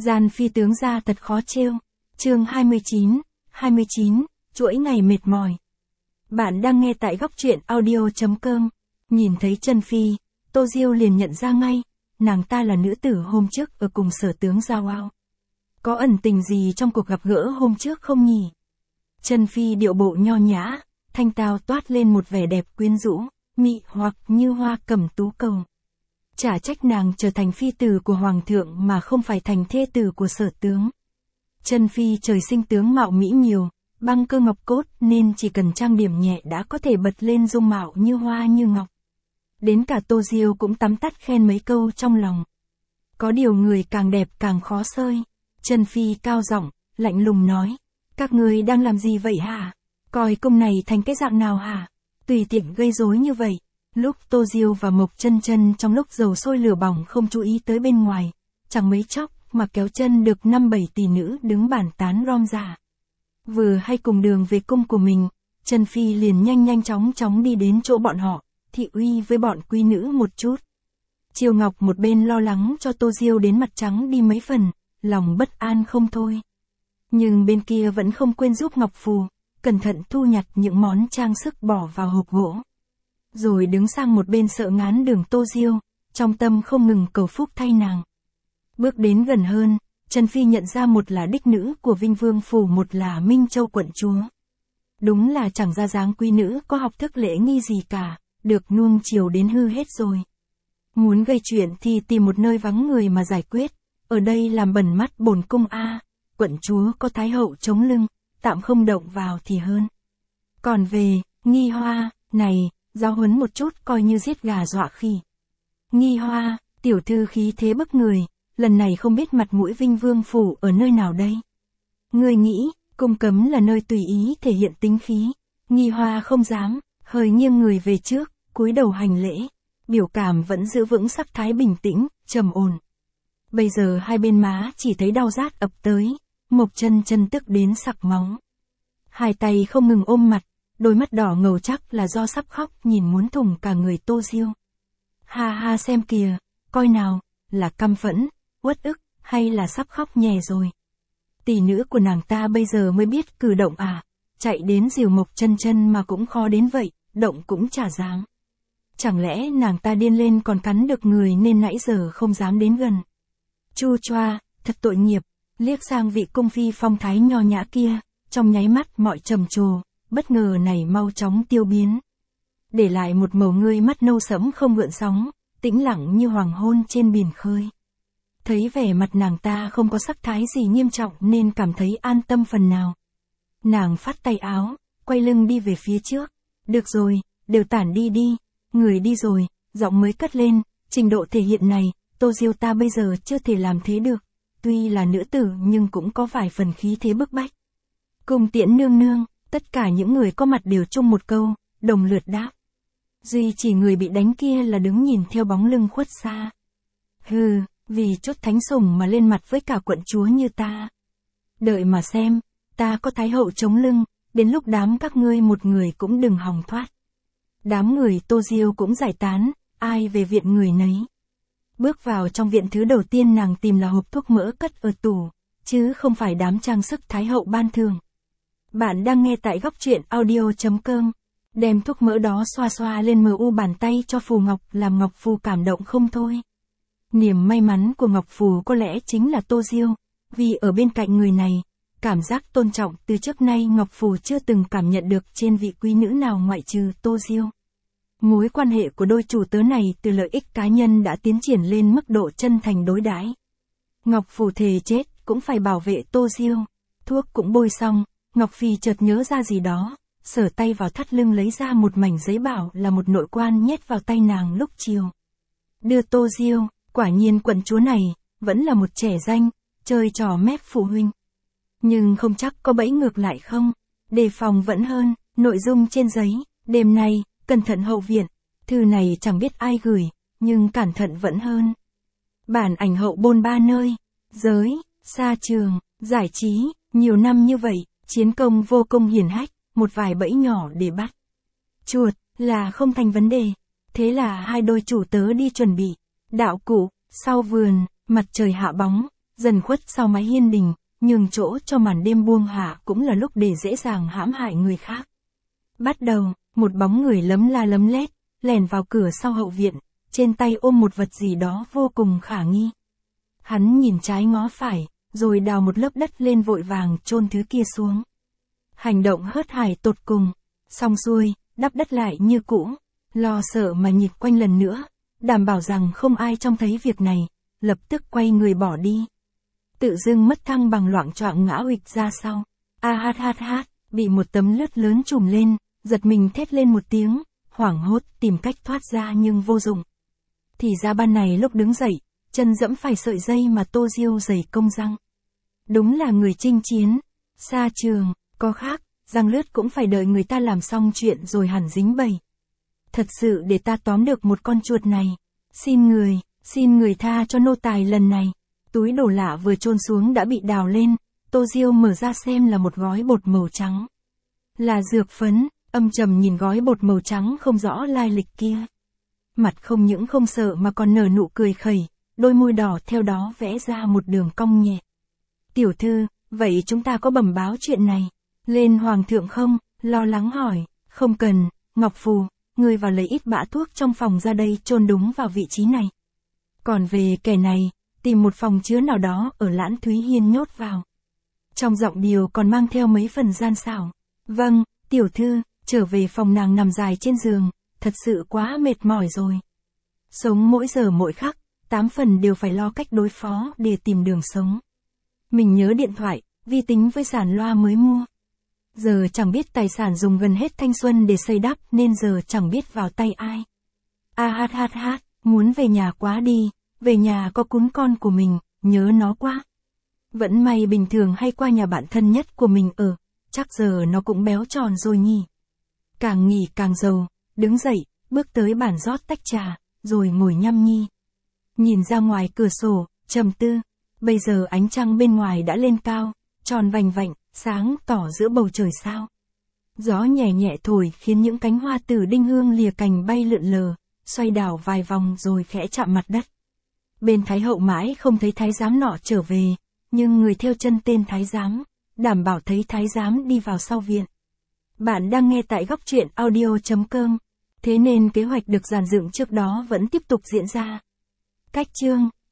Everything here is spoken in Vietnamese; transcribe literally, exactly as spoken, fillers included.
Gian phi tướng gia thật khó trêu. Chương hai mươi chín, hai mươi chín, chuỗi ngày mệt mỏi. Bạn đang nghe tại góc truyện audio chấm com. Nhìn thấy Trần Phi, Tô Diêu liền nhận ra ngay, nàng ta là nữ tử hôm trước ở cùng Sở tướng Giao Ao. Có ẩn tình gì trong cuộc gặp gỡ hôm trước không nhỉ? Trần Phi điệu bộ nho nhã, thanh tao toát lên một vẻ đẹp quyến rũ, mị hoặc như hoa cẩm tú cầu. Chả trách nàng trở thành phi tử của hoàng thượng mà không phải thành thê tử của Sở tướng. Trần Phi trời sinh tướng mạo mỹ miều, băng cơ ngọc cốt nên chỉ cần trang điểm nhẹ đã có thể bật lên dung mạo như hoa như ngọc. Đến cả Tô Diêu cũng tắm tắt khen mấy câu trong lòng. Có điều người càng đẹp càng khó sơi. Trần Phi cao giọng, lạnh lùng nói, các người đang làm gì vậy hả? Coi công này thành cái dạng nào hả? Tùy tiện gây rối như vậy. Lúc Tô Diêu và Mộc Chân Chân trong lúc dầu sôi lửa bỏng không chú ý tới bên ngoài, chẳng mấy chốc mà kéo chân được năm bảy tỷ nữ đứng bàn tán rom rả. Vừa hay cùng đường về cung của mình, Trần Phi liền nhanh nhanh chóng chóng đi đến chỗ bọn họ, thị uy với bọn quý nữ một chút. Triều Ngọc một bên lo lắng cho Tô Diêu đến mặt trắng đi mấy phần, lòng bất an không thôi. Nhưng bên kia vẫn không quên giúp Ngọc Phù, cẩn thận thu nhặt những món trang sức bỏ vào hộp gỗ. Rồi đứng sang một bên sợ ngán đường Tô Diêu, trong tâm không ngừng cầu phúc thay nàng. Bước đến gần hơn, Trần Phi nhận ra một là đích nữ của Vinh Vương Phủ, một là Minh Châu quận chúa. Đúng là chẳng ra dáng quý nữ có học thức lễ nghi gì cả, được nuông chiều đến hư hết rồi. Muốn gây chuyện thì tìm một nơi vắng người mà giải quyết, ở đây làm bẩn mắt bổn cung a. Quận chúa có thái hậu chống lưng, tạm không động vào thì hơn. Còn về, Nghi Hoa, này, giáo huấn một chút coi như giết gà dọa khỉ. Nghi Hoa, tiểu thư khí thế bức người, lần này không biết mặt mũi Vinh Vương Phủ ở nơi nào đây? Ngươi nghĩ, cung cấm là nơi tùy ý thể hiện tính khí. Nghi Hoa không dám, hơi nghiêng người về trước, cúi đầu hành lễ, biểu cảm vẫn giữ vững sắc thái bình tĩnh, trầm ổn. Bây giờ hai bên má chỉ thấy đau rát ập tới, Mộc Chân Chân tức đến sặc máu. Hai tay không ngừng ôm mặt, đôi mắt đỏ ngầu chắc là do sắp khóc nhìn muốn thủng cả người Tô Diêu. Ha ha xem kìa, coi nào, là căm phẫn, uất ức, hay là sắp khóc nhè rồi. Tỷ nữ của nàng ta bây giờ mới biết cử động à, chạy đến dìu Mộc Chân Chân mà cũng khó đến vậy, động cũng chả dám. Chẳng lẽ nàng ta điên lên còn cắn được người nên nãy giờ không dám đến gần. Chu choa, thật tội nghiệp, liếc sang vị cung phi phong thái nho nhã kia, trong nháy mắt mọi trầm trồ, bất ngờ này mau chóng tiêu biến. Để lại một màu ngươi mắt nâu sẫm không gợn sóng, tĩnh lặng như hoàng hôn trên biển khơi. Thấy vẻ mặt nàng ta không có sắc thái gì nghiêm trọng nên cảm thấy an tâm phần nào. Nàng phắt tay áo, quay lưng đi về phía trước. Được rồi, đều tản đi đi, người đi rồi, giọng mới cất lên, trình độ thể hiện này, Tô Diêu ta bây giờ chưa thể làm thế được. Tuy là nữ tử nhưng cũng có vài phần khí thế bức bách. Cung tiễn nương nương, tất cả những người có mặt đều chung một câu, đồng lượt đáp. Duy chỉ người bị đánh kia là đứng nhìn theo bóng lưng khuất xa. Hừ, vì chút thánh sủng mà lên mặt với cả quận chúa như ta. Đợi mà xem, ta có thái hậu chống lưng, đến lúc đám các ngươi một người cũng đừng hòng thoát. Đám người Tô Diêu cũng giải tán, ai về viện người nấy. Bước vào trong viện thứ đầu tiên nàng tìm là hộp thuốc mỡ cất ở tủ, chứ không phải đám trang sức thái hậu ban thường. Bạn đang nghe tại góc truyện audio chấm com. Đem thuốc mỡ đó xoa xoa lên mờ u bàn tay cho Phù Ngọc làm Ngọc Phù cảm động không thôi. Niềm may mắn của Ngọc Phù có lẽ chính là Tô Diêu, vì ở bên cạnh người này, cảm giác tôn trọng từ trước nay Ngọc Phù chưa từng cảm nhận được trên vị quý nữ nào ngoại trừ Tô Diêu. Mối quan hệ của đôi chủ tớ này từ lợi ích cá nhân đã tiến triển lên mức độ chân thành đối đãi. Ngọc Phù thề chết cũng phải bảo vệ Tô Diêu. Thuốc cũng bôi xong, Ngọc Phi chợt nhớ ra gì đó, sờ tay vào thắt lưng lấy ra một mảnh giấy bảo là một nội quan nhét vào tay nàng lúc chiều. Đưa Tô Diêu, quả nhiên quận chúa này, vẫn là một trẻ danh, chơi trò mép phụ huynh. Nhưng không chắc có bẫy ngược lại không, đề phòng vẫn hơn, nội dung trên giấy, đêm nay, cẩn thận hậu viện, thư này chẳng biết ai gửi, nhưng cẩn thận vẫn hơn. Bản ảnh hậu bôn ba nơi, giới, xa trường, giải trí, nhiều năm như vậy, chiến công vô cùng hiển hách, một vài bẫy nhỏ để bắt chuột là không thành vấn đề. Thế là hai đôi chủ tớ đi chuẩn bị đạo cụ. Sau vườn, mặt trời hạ bóng, dần khuất sau mái hiên đình, nhường chỗ cho màn đêm buông hạ cũng là lúc để dễ dàng hãm hại người khác. Bắt đầu, một bóng người lấm la lấm lét, lèn vào cửa sau hậu viện, trên tay ôm một vật gì đó vô cùng khả nghi. Hắn nhìn trái ngó phải, rồi đào một lớp đất lên vội vàng chôn thứ kia xuống. Hành động hớt hải tột cùng, xong xuôi, đắp đất lại như cũ, lo sợ mà nhịp quanh lần nữa, đảm bảo rằng không ai trông thấy việc này, lập tức quay người bỏ đi. Tự dưng mất thăng bằng loạng choạng ngã huỵch ra sau. A hát hát hát, bị một tấm lướt lớn trùm lên, giật mình thét lên một tiếng, hoảng hốt tìm cách thoát ra nhưng vô dụng. Thì ra ban này lúc đứng dậy, chân dẫm phải sợi dây mà Tô Diêu giày công răng. Đúng là người chinh chiến, xa trường, có khác, răng lướt cũng phải đợi người ta làm xong chuyện rồi hẳn dính bầy. Thật sự để ta tóm được một con chuột này. Xin người, xin người tha cho nô tài lần này. Túi đồ lạ vừa chôn xuống đã bị đào lên, Tô Diêu mở ra xem là một gói bột màu trắng. Là dược phấn, âm trầm nhìn gói bột màu trắng không rõ lai lịch kia. Mặt không những không sợ mà còn nở nụ cười khẩy, đôi môi đỏ theo đó vẽ ra một đường cong nhẹ. Tiểu thư, vậy chúng ta có bẩm báo chuyện này lên hoàng thượng không? Lo lắng hỏi. Không cần, Ngọc Phù, ngươi vào lấy ít bã thuốc trong phòng ra đây chôn đúng vào vị trí này. Còn về kẻ này, tìm một phòng chứa nào đó ở Lãn Thúy Hiên nhốt vào. Trong giọng điệu còn mang theo mấy phần gian xảo. Vâng, tiểu thư. Trở về phòng nàng nằm dài trên giường, thật sự quá mệt mỏi rồi. Sống mỗi giờ mỗi khắc, tám phần đều phải lo cách đối phó để tìm đường sống. Mình nhớ điện thoại, vi tính với sàn loa mới mua. Giờ chẳng biết tài sản dùng gần hết thanh xuân để xây đắp nên giờ chẳng biết vào tay ai. A hát hát hát, muốn về nhà quá đi, về nhà có cún con của mình, nhớ nó quá. Vẫn may bình thường hay qua nhà bạn thân nhất của mình ở, chắc giờ nó cũng béo tròn rồi nhỉ. Càng nghỉ càng giàu, đứng dậy, bước tới bàn rót tách trà, rồi ngồi nhâm nhi. Nhìn ra ngoài cửa sổ, trầm tư, bây giờ ánh trăng bên ngoài đã lên cao, tròn vành vạnh, sáng tỏ giữa bầu trời sao. Gió nhẹ nhẹ thổi khiến những cánh hoa tử đinh hương lìa cành bay lượn lờ, xoay đảo vài vòng rồi khẽ chạm mặt đất. Bên Thái hậu mãi không thấy thái giám nọ trở về, nhưng người theo chân tên thái giám, đảm bảo thấy thái giám đi vào sau viện. Bạn đang nghe tại góc truyện audio chấm com, thế nên kế hoạch được dàn dựng trước đó vẫn tiếp tục diễn ra. Cách chương